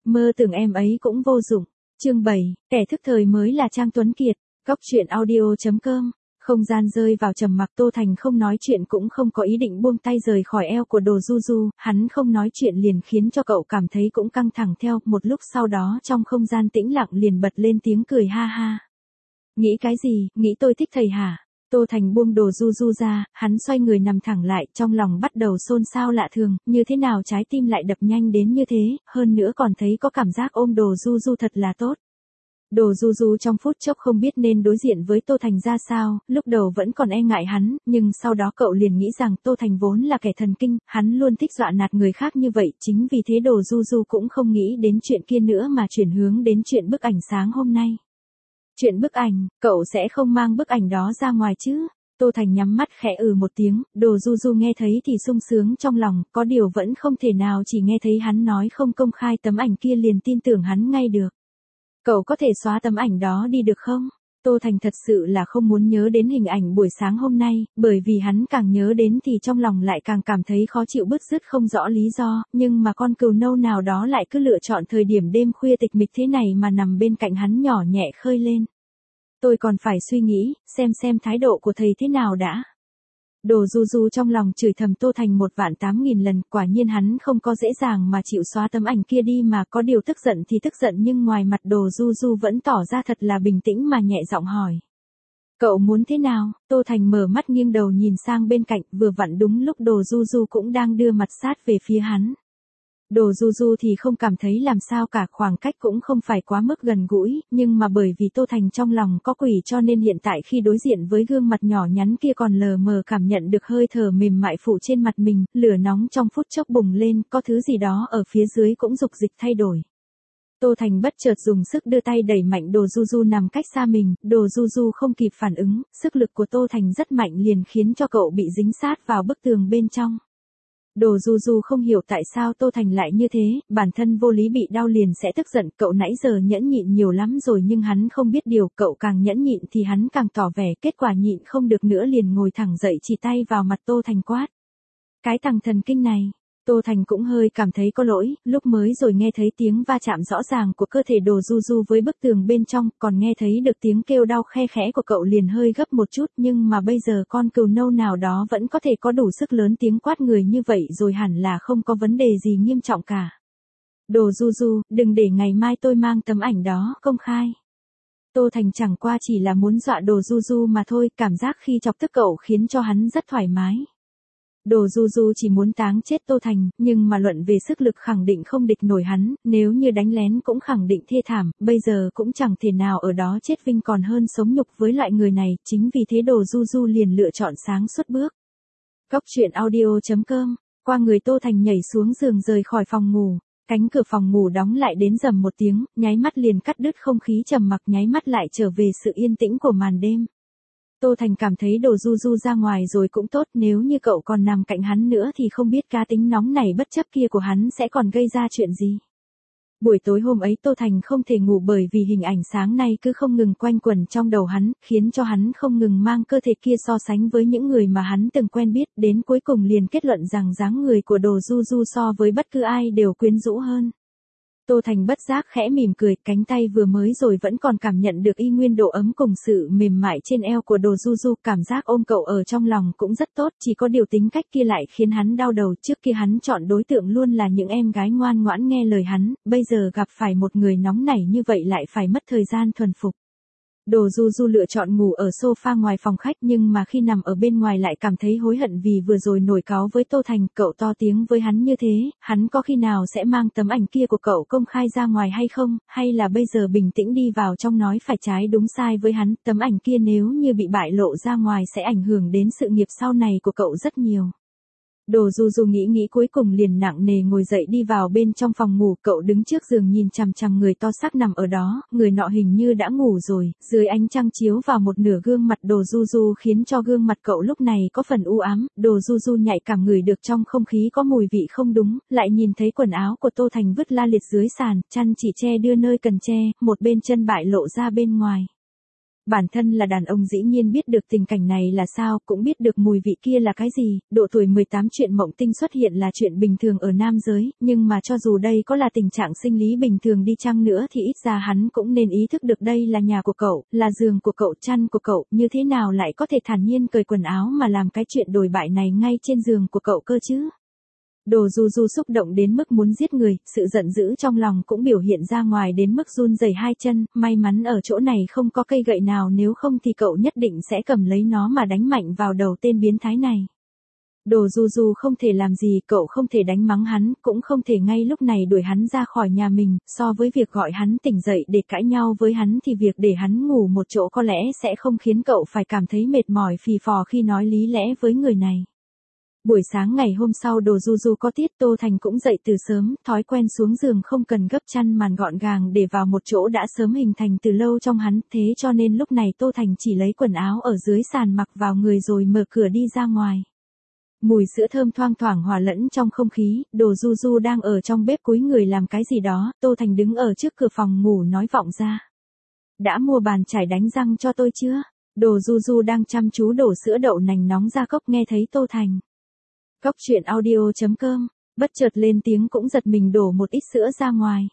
Mơ tưởng em ấy cũng vô dụng. Chương 7, kẻ thức thời mới là Trang Tuấn Kiệt. Góc truyện audio.com. Không gian rơi vào trầm mặc, Tô Thành không nói chuyện cũng không có ý định buông tay rời khỏi eo của Đồ Du Du, hắn không nói chuyện liền khiến cho cậu cảm thấy cũng căng thẳng theo, một lúc sau đó trong không gian tĩnh lặng liền bật lên tiếng cười ha ha. Nghĩ cái gì, nghĩ tôi thích thầy hả? Tô Thành buông Đồ Du Du ra, hắn xoay người nằm thẳng lại, trong lòng bắt đầu xôn xao lạ thường, như thế nào trái tim lại đập nhanh đến như thế, hơn nữa còn thấy có cảm giác ôm Đồ Du Du thật là tốt. Đồ Du Du trong phút chốc không biết nên đối diện với Tô Thành ra sao, lúc đầu vẫn còn e ngại hắn, nhưng sau đó cậu liền nghĩ rằng Tô Thành vốn là kẻ thần kinh, hắn luôn thích dọa nạt người khác như vậy, chính vì thế Đồ Du Du cũng không nghĩ đến chuyện kia nữa mà chuyển hướng đến chuyện bức ảnh sáng hôm nay. Chuyện bức ảnh, cậu sẽ không mang bức ảnh đó ra ngoài chứ? Tô Thành nhắm mắt khẽ một tiếng, Đồ Du Du nghe thấy thì sung sướng trong lòng, có điều vẫn không thể nào chỉ nghe thấy hắn nói không công khai tấm ảnh kia liền tin tưởng hắn ngay được. Cậu có thể xóa tấm ảnh đó đi được không? Tô Thành thật sự là không muốn nhớ đến hình ảnh buổi sáng hôm nay, bởi vì hắn càng nhớ đến thì trong lòng lại càng cảm thấy khó chịu bứt rứt không rõ lý do, nhưng mà con cừu nâu nào đó lại cứ lựa chọn thời điểm đêm khuya tịch mịch thế này mà nằm bên cạnh hắn nhỏ nhẹ khơi lên. Tôi còn phải suy nghĩ, xem thái độ của thầy thế nào đã. Đồ Du Du trong lòng chửi thầm Tô Thành 1.8.000 lần, quả nhiên hắn không có dễ dàng mà chịu xóa tấm ảnh kia đi mà, có điều tức giận thì tức giận nhưng ngoài mặt Đồ Du Du vẫn tỏ ra thật là bình tĩnh mà nhẹ giọng hỏi. Cậu muốn thế nào? Tô Thành mở mắt nghiêng đầu nhìn sang bên cạnh, vừa vặn đúng lúc Đồ Du Du cũng đang đưa mặt sát về phía hắn. Đồ Du Du thì không cảm thấy làm sao cả, khoảng cách cũng không phải quá mức gần gũi, nhưng mà bởi vì Tô Thành trong lòng có quỷ cho nên hiện tại khi đối diện với gương mặt nhỏ nhắn kia còn lờ mờ cảm nhận được hơi thở mềm mại phủ trên mặt mình, lửa nóng trong phút chốc bùng lên, có thứ gì đó ở phía dưới cũng dục dịch thay đổi. Tô Thành bất chợt dùng sức đưa tay đẩy mạnh Đồ Du Du nằm cách xa mình, Đồ Du Du không kịp phản ứng, sức lực của Tô Thành rất mạnh liền khiến cho cậu bị dính sát vào bức tường bên trong. Đồ Du Du không hiểu tại sao Tô Thành lại như thế, bản thân vô lý bị đau liền sẽ tức giận, cậu nãy giờ nhẫn nhịn nhiều lắm rồi nhưng hắn không biết điều, cậu càng nhẫn nhịn thì hắn càng tỏ vẻ, kết quả nhịn không được nữa liền ngồi thẳng dậy chỉ tay vào mặt Tô Thành quát. Cái thằng thần kinh này. Tô Thành cũng hơi cảm thấy có lỗi, lúc mới rồi nghe thấy tiếng va chạm rõ ràng của cơ thể Đồ Du Du với bức tường bên trong, còn nghe thấy được tiếng kêu đau khe khẽ của cậu liền hơi gấp một chút, nhưng mà bây giờ con cừu nâu nào đó vẫn có thể có đủ sức lớn tiếng quát người như vậy rồi, hẳn là không có vấn đề gì nghiêm trọng cả. Đồ Du Du, đừng để ngày mai tôi mang tấm ảnh đó công khai. Tô Thành chẳng qua chỉ là muốn dọa Đồ Du Du mà thôi, cảm giác khi chọc tức cậu khiến cho hắn rất thoải mái. Đồ Du Du chỉ muốn táng chết Tô Thành, nhưng mà luận về sức lực khẳng định không địch nổi hắn, nếu như đánh lén cũng khẳng định thê thảm, bây giờ cũng chẳng thể nào ở đó chết vinh còn hơn sống nhục với loại người này, chính vì thế Đồ Du Du liền lựa chọn sáng suốt bước. Góc truyện audio.com, qua người Tô Thành nhảy xuống giường rời khỏi phòng ngủ, cánh cửa phòng ngủ đóng lại đến rầm một tiếng, nháy mắt liền cắt đứt không khí trầm mặc, nháy mắt lại trở về sự yên tĩnh của màn đêm. Tô Thành cảm thấy Đồ Du Du ra ngoài rồi cũng tốt, nếu như cậu còn nằm cạnh hắn nữa thì không biết cá tính nóng này bất chấp kia của hắn sẽ còn gây ra chuyện gì. Buổi tối hôm ấy Tô Thành không thể ngủ bởi vì hình ảnh sáng nay cứ không ngừng quanh quẩn trong đầu hắn, khiến cho hắn không ngừng mang cơ thể kia so sánh với những người mà hắn từng quen biết, đến cuối cùng liền kết luận rằng dáng người của Đồ Du Du so với bất cứ ai đều quyến rũ hơn. Tô Thành bất giác khẽ mỉm cười, cánh tay vừa mới rồi vẫn còn cảm nhận được y nguyên độ ấm cùng sự mềm mại trên eo của Đồ Du Du, cảm giác ôm cậu ở trong lòng cũng rất tốt, chỉ có điều tính cách kia lại khiến hắn đau đầu, trước kia hắn chọn đối tượng luôn là những em gái ngoan ngoãn nghe lời hắn, bây giờ gặp phải một người nóng nảy như vậy lại phải mất thời gian thuần phục. Đồ Du Du lựa chọn ngủ ở sofa ngoài phòng khách, nhưng mà khi nằm ở bên ngoài lại cảm thấy hối hận vì vừa rồi nổi cáu với Tô Thành, cậu to tiếng với hắn như thế, hắn có khi nào sẽ mang tấm ảnh kia của cậu công khai ra ngoài hay không, hay là bây giờ bình tĩnh đi vào trong nói phải trái đúng sai với hắn, tấm ảnh kia nếu như bị bại lộ ra ngoài sẽ ảnh hưởng đến sự nghiệp sau này của cậu rất nhiều. Đồ Du Du nghĩ cuối cùng liền nặng nề ngồi dậy đi vào bên trong phòng ngủ, cậu đứng trước giường nhìn chằm chằm người to xác nằm ở đó, người nọ hình như đã ngủ rồi, dưới ánh trăng chiếu vào một nửa gương mặt Đồ Du Du khiến cho gương mặt cậu lúc này có phần u ám, Đồ Du Du nhạy cảm ngửi được trong không khí có mùi vị không đúng, lại nhìn thấy quần áo của Tô Thành vứt la liệt dưới sàn, chăn chỉ che đưa nơi cần che, một bên chân bại lộ ra bên ngoài. Bản thân là đàn ông dĩ nhiên biết được tình cảnh này là sao, cũng biết được mùi vị kia là cái gì, độ tuổi 18 chuyện mộng tinh xuất hiện là chuyện bình thường ở nam giới, nhưng mà cho dù đây có là tình trạng sinh lý bình thường đi chăng nữa thì ít ra hắn cũng nên ý thức được đây là nhà của cậu, là giường của cậu, chăn của cậu, như thế nào lại có thể thản nhiên cởi quần áo mà làm cái chuyện đồi bại này ngay trên giường của cậu cơ chứ. Đồ Du Du xúc động đến mức muốn giết người, sự giận dữ trong lòng cũng biểu hiện ra ngoài đến mức run rẩy hai chân, may mắn ở chỗ này không có cây gậy nào, nếu không thì cậu nhất định sẽ cầm lấy nó mà đánh mạnh vào đầu tên biến thái này. Đồ Du Du không thể làm gì, cậu không thể đánh mắng hắn, cũng không thể ngay lúc này đuổi hắn ra khỏi nhà mình, so với việc gọi hắn tỉnh dậy để cãi nhau với hắn thì việc để hắn ngủ một chỗ có lẽ sẽ không khiến cậu phải cảm thấy mệt mỏi phì phò khi nói lý lẽ với người này. Buổi sáng ngày hôm sau Đồ Du Du có tiết, Tô Thành cũng dậy từ sớm, thói quen xuống giường không cần gấp chăn màn gọn gàng để vào một chỗ đã sớm hình thành từ lâu trong hắn, thế cho nên lúc này Tô Thành chỉ lấy quần áo ở dưới sàn mặc vào người rồi mở cửa đi ra ngoài. Mùi sữa thơm thoang thoảng hòa lẫn trong không khí, Đồ Du Du đang ở trong bếp cúi người làm cái gì đó, Tô Thành đứng ở trước cửa phòng ngủ nói vọng ra. Đã mua bàn chải đánh răng cho tôi chưa? Đồ Du Du đang chăm chú đổ sữa đậu nành nóng ra cốc nghe thấy Tô Thành. Cốc truyện audio.com, bất chợt lên tiếng cũng giật mình đổ một ít sữa ra ngoài.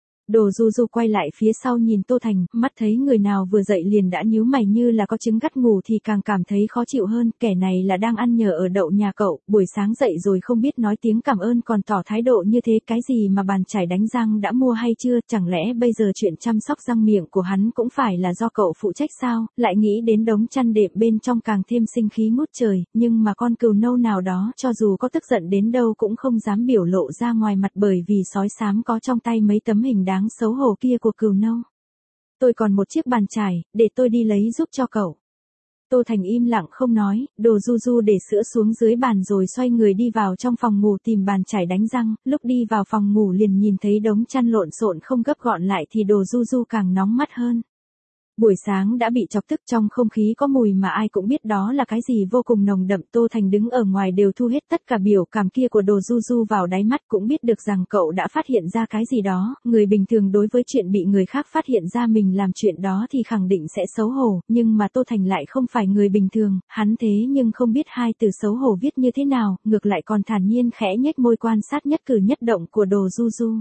Đồ Du Du quay lại phía sau nhìn Tô Thành, mắt thấy người nào vừa dậy liền đã nhíu mày như là có trứng gắt ngủ thì càng cảm thấy khó chịu hơn, kẻ này là đang ăn nhờ ở đậu nhà cậu, buổi sáng dậy rồi không biết nói tiếng cảm ơn còn tỏ thái độ như thế, cái gì mà bàn chải đánh răng đã mua hay chưa, chẳng lẽ bây giờ chuyện chăm sóc răng miệng của hắn cũng phải là do cậu phụ trách sao, lại nghĩ đến đống chăn đệm bên trong càng thêm sinh khí ngút trời, nhưng mà con cừu nâu nào đó cho dù có tức giận đến đâu cũng không dám biểu lộ ra ngoài mặt bởi vì sói xám có trong tay mấy tấm hình đáng xấu hổ kia của cừu nâu. Tôi còn một chiếc bàn chải, để tôi đi lấy giúp cho cậu. Tô Thành im lặng không nói, Đồ Du Du để sữa xuống dưới bàn rồi xoay người đi vào trong phòng ngủ tìm bàn chải đánh răng, lúc đi vào phòng ngủ liền nhìn thấy đống chăn lộn xộn không gấp gọn lại thì Đồ Du Du càng nóng mắt hơn. Buổi sáng đã bị chọc tức, trong không khí có mùi mà ai cũng biết đó là cái gì vô cùng nồng đậm. Tô Thành đứng ở ngoài đều thu hết tất cả biểu cảm kia của Đồ Du Du vào đáy mắt, cũng biết được rằng cậu đã phát hiện ra cái gì đó. Người bình thường đối với chuyện bị người khác phát hiện ra mình làm chuyện đó thì khẳng định sẽ xấu hổ, nhưng mà Tô Thành lại không phải người bình thường, hắn thế nhưng không biết hai từ xấu hổ viết như thế nào, ngược lại còn thản nhiên khẽ nhếch môi quan sát nhất cử nhất động của Đồ Du Du.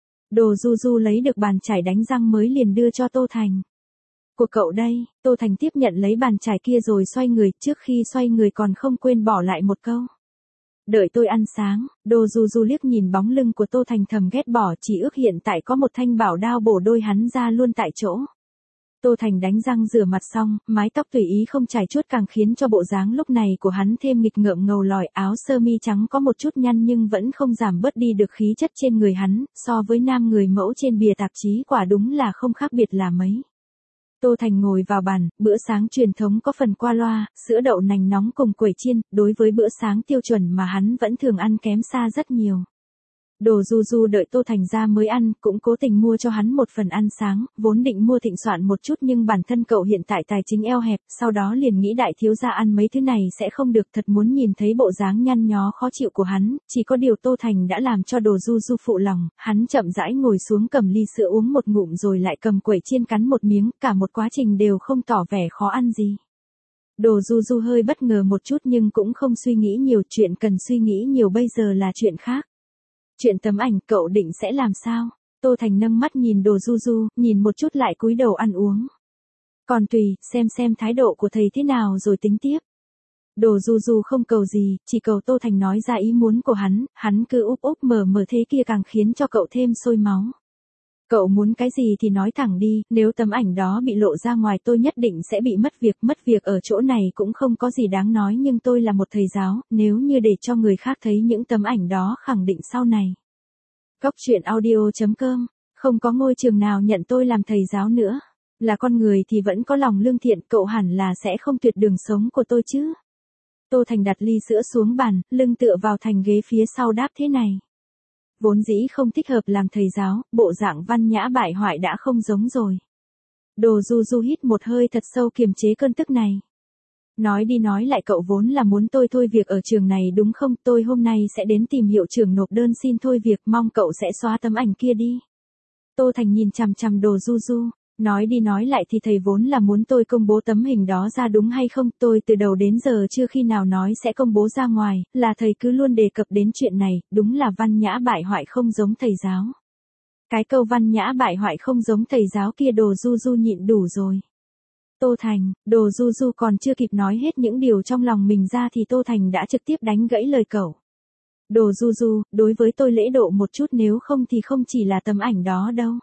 Đồ Du Du lấy được bàn chải đánh răng mới liền đưa cho Tô Thành. Của cậu đây, Tô Thành tiếp nhận lấy bàn chải kia rồi xoay người, trước khi xoay người còn không quên bỏ lại một câu. Đợi tôi ăn sáng. Đồ Du Du liếc nhìn bóng lưng của Tô Thành thầm ghét bỏ, chỉ ước hiện tại có một thanh bảo đao bổ đôi hắn ra luôn tại chỗ. Tô Thành đánh răng rửa mặt xong, mái tóc tùy ý không chải chuốt càng khiến cho bộ dáng lúc này của hắn thêm nghịch ngợm ngầu lòi, áo sơ mi trắng có một chút nhăn nhưng vẫn không giảm bớt đi được khí chất trên người hắn, so với nam người mẫu trên bìa tạp chí quả đúng là không khác biệt là mấy. Tô Thành ngồi vào bàn, bữa sáng truyền thống có phần qua loa, sữa đậu nành nóng cùng quẩy chiên, đối với bữa sáng tiêu chuẩn mà hắn vẫn thường ăn kém xa rất nhiều. Đồ Du Du đợi Tô Thành ra mới ăn, cũng cố tình mua cho hắn một phần ăn sáng, vốn định mua thịnh soạn một chút nhưng bản thân cậu hiện tại tài chính eo hẹp, sau đó liền nghĩ đại thiếu gia ăn mấy thứ này sẽ không được, thật muốn nhìn thấy bộ dáng nhăn nhó khó chịu của hắn, chỉ có điều Tô Thành đã làm cho Đồ Du Du phụ lòng, hắn chậm rãi ngồi xuống cầm ly sữa uống một ngụm rồi lại cầm quẩy chiên cắn một miếng, cả một quá trình đều không tỏ vẻ khó ăn gì. Đồ Du Du hơi bất ngờ một chút nhưng cũng không suy nghĩ nhiều, chuyện cần suy nghĩ nhiều bây giờ là chuyện khác. Chuyện tấm ảnh cậu định sẽ làm sao? Tô Thành nâng mắt nhìn Đồ Du Du, nhìn một chút lại cúi đầu ăn uống. Còn tùy, xem thái độ của thầy thế nào rồi tính tiếp. Đồ Du Du không cầu gì, chỉ cầu Tô Thành nói ra ý muốn của hắn cứ úp úp mở thế kia càng khiến cho cậu thêm sôi máu. Cậu muốn cái gì thì nói thẳng đi, nếu tấm ảnh đó bị lộ ra ngoài tôi nhất định sẽ bị mất việc ở chỗ này cũng không có gì đáng nói nhưng tôi là một thầy giáo, nếu như để cho người khác thấy những tấm ảnh đó khẳng định sau này. Cốc truyện audio.com, không có ngôi trường nào nhận tôi làm thầy giáo nữa, là con người thì vẫn có lòng lương thiện, cậu hẳn là sẽ không tuyệt đường sống của tôi chứ. Tô Thành đặt ly sữa xuống bàn, lưng tựa vào thành ghế phía sau đáp thế này. Vốn dĩ không thích hợp làm thầy giáo, bộ dạng văn nhã bại hoại đã không giống rồi. Đồ Du Du hít một hơi thật sâu kiềm chế cơn tức này. Nói đi nói lại cậu vốn là muốn tôi thôi việc ở trường này đúng không? Tôi hôm nay sẽ đến tìm hiệu trưởng nộp đơn xin thôi việc, mong cậu sẽ xóa tấm ảnh kia đi. Tô Thành nhìn chằm chằm Đồ Du Du. Nói đi nói lại thì thầy vốn là muốn tôi công bố tấm hình đó ra đúng hay không, tôi từ đầu đến giờ chưa khi nào nói sẽ công bố ra ngoài, là thầy cứ luôn đề cập đến chuyện này, đúng là văn nhã bại hoại không giống thầy giáo. Cái câu văn nhã bại hoại không giống thầy giáo kia Đồ Du Du nhịn đủ rồi. Tô Thành, Đồ Du Du còn chưa kịp nói hết những điều trong lòng mình ra thì Tô Thành đã trực tiếp đánh gãy lời cậu. Đồ Du Du, đối với tôi lễ độ một chút nếu không thì không chỉ là tấm ảnh đó đâu.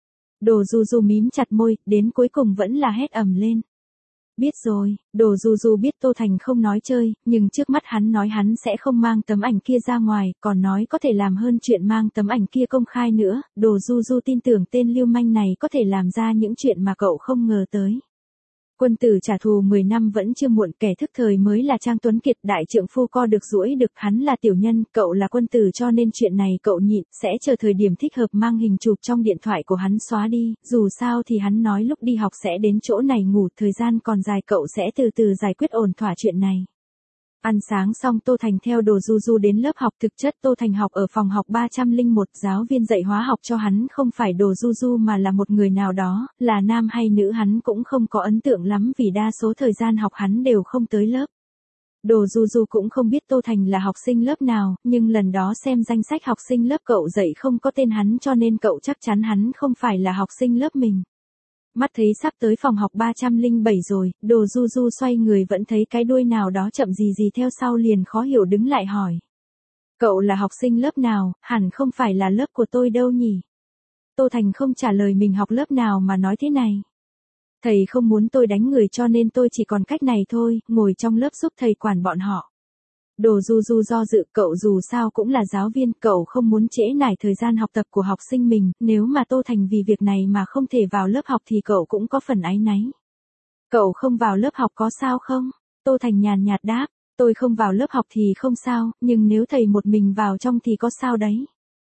Đồ Du Du mím chặt môi, đến cuối cùng vẫn là hét ầm lên. Biết rồi, Đồ Du Du biết Tô Thành không nói chơi, nhưng trước mắt hắn nói hắn sẽ không mang tấm ảnh kia ra ngoài, còn nói có thể làm hơn chuyện mang tấm ảnh kia công khai nữa, Đồ Du Du tin tưởng tên lưu manh này có thể làm ra những chuyện mà cậu không ngờ tới. Quân tử trả thù 10 năm vẫn chưa muộn, kẻ thức thời mới là Trang Tuấn Kiệt, đại trượng phu co được duỗi được, hắn là tiểu nhân, cậu là quân tử cho nên chuyện này cậu nhịn, sẽ chờ thời điểm thích hợp mang hình chụp trong điện thoại của hắn xóa đi, dù sao thì hắn nói lúc đi học sẽ đến chỗ này ngủ, thời gian còn dài cậu sẽ từ từ giải quyết ổn thỏa chuyện này. Ăn sáng xong Tô Thành theo Đồ Du Du đến lớp học, thực chất Tô Thành học ở phòng học 301, giáo viên dạy hóa học cho hắn không phải Đồ Du Du mà là một người nào đó, là nam hay nữ hắn cũng không có ấn tượng lắm vì đa số thời gian học hắn đều không tới lớp. Đồ Du Du cũng không biết Tô Thành là học sinh lớp nào, nhưng lần đó xem danh sách học sinh lớp cậu dạy không có tên hắn cho nên cậu chắc chắn hắn không phải là học sinh lớp mình. Mắt thấy sắp tới phòng học 307 rồi, Đồ Du Du xoay người vẫn thấy cái đuôi nào đó chậm gì gì theo sau liền khó hiểu đứng lại hỏi. Cậu là học sinh lớp nào, hẳn không phải là lớp của tôi đâu nhỉ? Tô Thành không trả lời mình học lớp nào mà nói thế này. Thầy không muốn tôi đánh người cho nên tôi chỉ còn cách này thôi, ngồi trong lớp giúp thầy quản bọn họ. Đồ Du Du do dự, cậu dù sao cũng là giáo viên, cậu không muốn trễ nải thời gian học tập của học sinh mình, nếu mà Tô Thành vì việc này mà không thể vào lớp học thì cậu cũng có phần áy náy. Cậu không vào lớp học có sao không? Tô Thành nhàn nhạt đáp, tôi không vào lớp học thì không sao, nhưng nếu thầy một mình vào trong thì có sao đấy.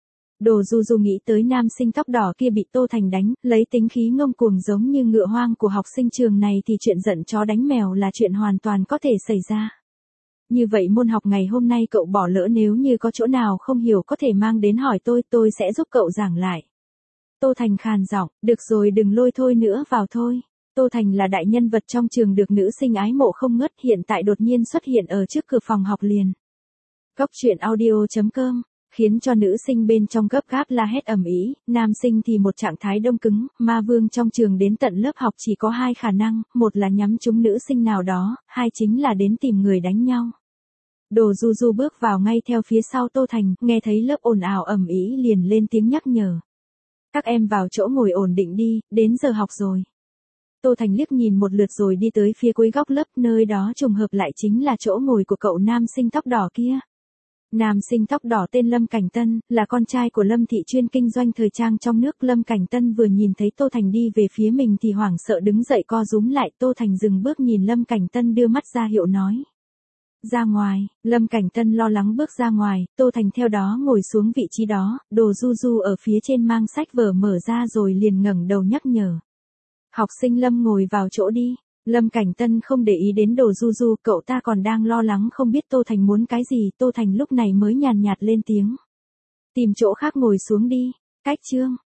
Đồ Du Du nghĩ tới nam sinh tóc đỏ kia bị Tô Thành đánh, lấy tính khí ngông cuồng giống như ngựa hoang của học sinh trường này thì chuyện giận chó đánh mèo là chuyện hoàn toàn có thể xảy ra. Như vậy môn học ngày hôm nay cậu bỏ lỡ, nếu như có chỗ nào không hiểu có thể mang đến hỏi tôi sẽ giúp cậu giảng lại. Tô Thành khàn giọng, được rồi đừng lôi thôi nữa vào thôi. Tô Thành là đại nhân vật trong trường được nữ sinh ái mộ không ngớt, hiện tại đột nhiên xuất hiện ở trước cửa phòng học liền. Cóc truyện audio.com khiến cho nữ sinh bên trong gấp gáp la hét ầm ĩ, nam sinh thì một trạng thái đông cứng, ma vương trong trường đến tận lớp học chỉ có hai khả năng, một là nhắm trúng nữ sinh nào đó, hai chính là đến tìm người đánh nhau. Đồ Du Du bước vào ngay theo phía sau Tô Thành, nghe thấy lớp ồn ào ầm ĩ liền lên tiếng nhắc nhở. Các em vào chỗ ngồi ổn định đi, đến giờ học rồi. Tô Thành liếc nhìn một lượt rồi đi tới phía cuối góc lớp, nơi đó trùng hợp lại chính là chỗ ngồi của cậu nam sinh tóc đỏ kia. Nam sinh tóc đỏ tên Lâm Cảnh Tân, là con trai của Lâm Thị chuyên kinh doanh thời trang trong nước. Lâm Cảnh Tân vừa nhìn thấy Tô Thành đi về phía mình thì hoảng sợ đứng dậy co rúm lại. Tô Thành dừng bước nhìn Lâm Cảnh Tân đưa mắt ra hiệu nói. Ra ngoài, Lâm Cảnh Tân lo lắng bước ra ngoài, Tô Thành theo đó ngồi xuống vị trí đó, Đồ Du Du ở phía trên mang sách vở mở ra rồi liền ngẩng đầu nhắc nhở. Học sinh Lâm ngồi vào chỗ đi. Lâm Cảnh Tân không để ý đến Đồ Du Du, cậu ta còn đang lo lắng không biết Tô Thành muốn cái gì, Tô Thành lúc này mới nhàn nhạt lên tiếng. Tìm chỗ khác ngồi xuống đi, cách chương.